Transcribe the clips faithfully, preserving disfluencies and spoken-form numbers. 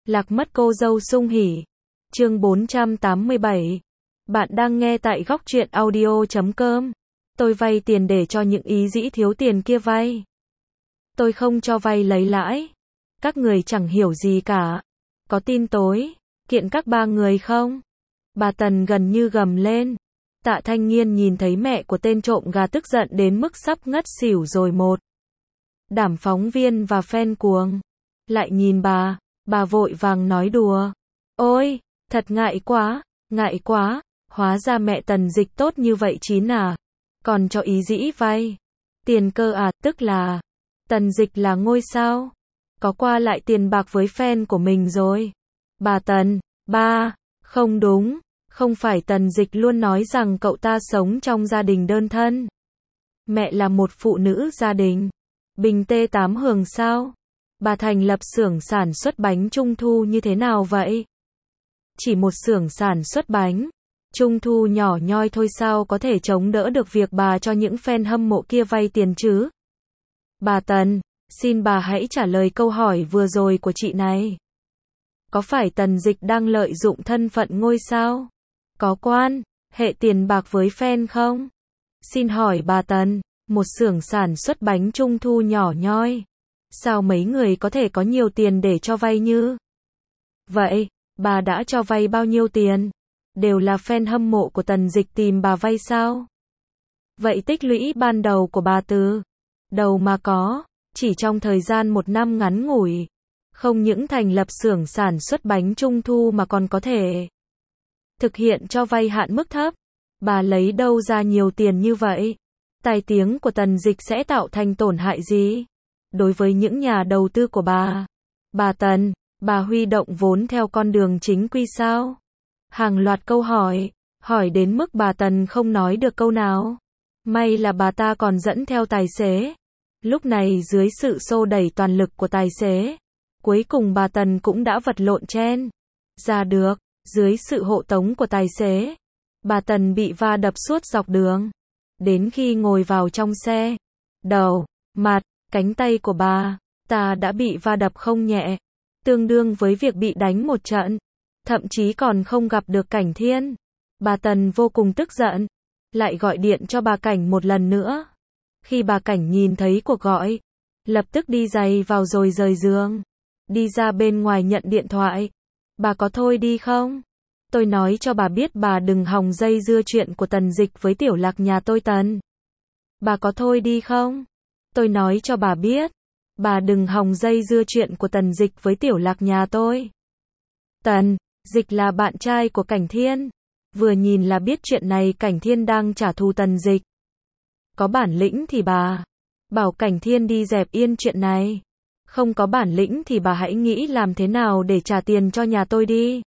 Lạc mất cô dâu sung hỉ. Chương bốn trăm tám mươi bảy. Bạn đang nghe tại góc truyện audio chấm com. Tôi vay tiền để cho những ý dĩ thiếu tiền kia vay. Tôi không cho vay lấy lãi. Các người chẳng hiểu gì cả. Có tin tối, kiện các ba người không? Bà Tần gần như gầm lên. Tạ Thanh Nghiên nhìn thấy mẹ của tên trộm gà tức giận đến mức sắp ngất xỉu rồi một. Đảm phóng viên và fan cuồng. Lại nhìn bà, bà vội vàng nói đùa. Ôi, thật ngại quá, ngại quá, hóa ra mẹ Tần Dịch tốt như vậy chín à. Còn cho ý dĩ vay. Tiền cơ à, tức là, Tần Dịch là ngôi sao. Có qua lại tiền bạc với fan của mình rồi. Bà Tần, ba, không đúng, không phải Tần Dịch luôn nói rằng cậu ta sống trong gia đình đơn thân. Mẹ là một phụ nữ gia đình. Bình tê tám hường sao? Bà thành lập xưởng sản xuất bánh trung thu như thế nào vậy? Chỉ một xưởng sản xuất bánh trung thu nhỏ nhoi thôi sao có thể chống đỡ được việc bà cho những fan hâm mộ kia vay tiền chứ? Bà Tần, xin bà hãy trả lời câu hỏi vừa rồi của chị này. Có phải Tần Dịch đang lợi dụng thân phận ngôi sao? Có quan hệ tiền bạc với fan không? Xin hỏi bà Tần, một xưởng sản xuất bánh trung thu nhỏ nhoi. Sao mấy người có thể có nhiều tiền để cho vay như vậy? Bà đã cho vay bao nhiêu tiền? Đều là fan hâm mộ của Tần Dịch tìm bà vay sao? Vậy tích lũy ban đầu của bà từ đầu mà có, chỉ trong thời gian một năm ngắn ngủi, không những thành lập xưởng sản xuất bánh trung thu mà còn có thể thực hiện cho vay hạn mức thấp. Bà lấy đâu ra nhiều tiền như vậy? Tai tiếng của Tần Dịch sẽ tạo thành tổn hại gì đối với những nhà đầu tư của bà? Bà Tần, bà huy động vốn theo con đường chính quy sao? Hàng loạt câu hỏi, hỏi đến mức bà Tần không nói được câu nào. May là bà ta còn dẫn theo tài xế. Lúc này dưới sự xô đẩy toàn lực của tài xế, cuối cùng bà Tần cũng đã vật lộn chen ra được. Dưới sự hộ tống của tài xế, bà Tần bị va đập suốt dọc đường. Đến khi ngồi vào trong xe, đầu, mặt, cánh tay của bà ta đã bị va đập không nhẹ, tương đương với việc bị đánh một trận, thậm chí còn không gặp được Cảnh Thiên. Bà Tần vô cùng tức giận, lại gọi điện cho bà Cảnh một lần nữa. Khi bà Cảnh nhìn thấy cuộc gọi, lập tức đi giày vào rồi rời giường, đi ra bên ngoài nhận điện thoại. Bà có thôi đi không? Tôi nói cho bà biết bà đừng hòng dây dưa chuyện của Tần Dịch với tiểu lạc nhà tôi Tần. Bà có thôi đi không? Tôi nói cho bà biết, bà đừng hòng dây dưa chuyện của Tần Dịch với tiểu lạc nhà tôi. Tần Dịch là bạn trai của Cảnh Thiên. Vừa nhìn là biết chuyện này Cảnh Thiên đang trả thù Tần Dịch. Có bản lĩnh thì bà bảo Cảnh Thiên đi dẹp yên chuyện này. Không có bản lĩnh thì bà hãy nghĩ làm thế nào để trả tiền cho nhà tôi đi.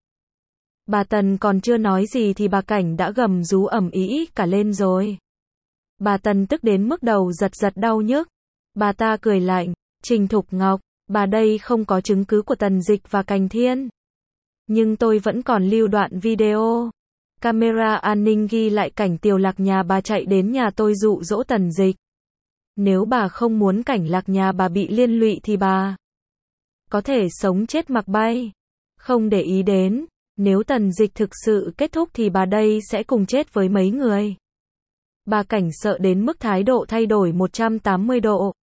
Bà Tần còn chưa nói gì thì bà Cảnh đã gầm rú ầm ĩ cả lên rồi. Bà Tần tức đến mức đầu giật giật đau nhức. Bà ta cười lạnh, Trình Thục Ngọc, bà đây không có chứng cứ của Tần Dịch và Cảnh Thiên. Nhưng tôi vẫn còn lưu đoạn video. Camera an ninh ghi lại cảnh tiểu lạc nhà bà chạy đến nhà tôi dụ dỗ Tần Dịch. Nếu bà không muốn cảnh lạc nhà bà bị liên lụy thì bà có thể sống chết mặc bay. Không để ý đến, nếu Tần Dịch thực sự kết thúc thì bà đây sẽ cùng chết với mấy người. Bà Cảnh sợ đến mức thái độ thay đổi một trăm tám mươi độ.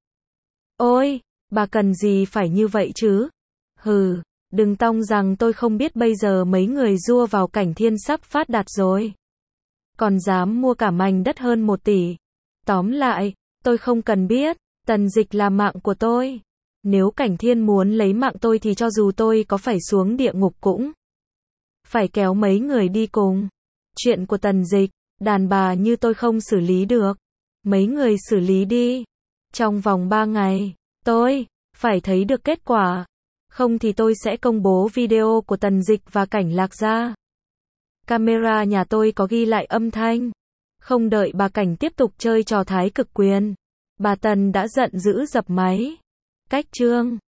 Ôi, bà cần gì phải như vậy chứ? Hừ, đừng tong rằng tôi không biết bây giờ mấy người dua vào Cảnh Thiên sắp phát đạt rồi. Còn dám mua cả mảnh đất hơn một tỷ. Tóm lại, tôi không cần biết, Tần Dịch là mạng của tôi. Nếu Cảnh Thiên muốn lấy mạng tôi thì cho dù tôi có phải xuống địa ngục cũng phải kéo mấy người đi cùng. Chuyện của Tần Dịch, đàn bà như tôi không xử lý được. Mấy người xử lý đi. Trong vòng ba ngày, tôi phải thấy được kết quả. Không thì tôi sẽ công bố video của Tần Dịch và Cảnh Lạc ra. Camera nhà tôi có ghi lại âm thanh. Không đợi bà Cảnh tiếp tục chơi trò thái cực quyền, bà Tần đã giận dữ dập máy. Cách chương